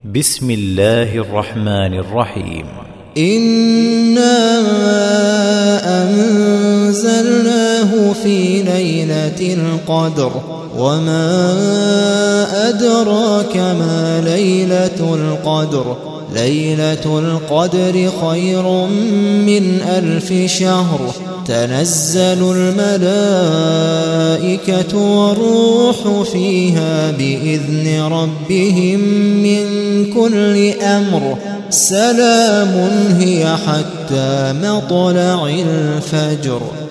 بسم الله الرحمن الرحيم. إنا أنزلناه في ليلة القدر وما أدراك ما ليلة القدر. ليلة القدر خير من 1000 شهر. تنزل الملائكة والروح فيها بإذن ربهم من كل أمر. سلام هي حتى مطلع الفجر.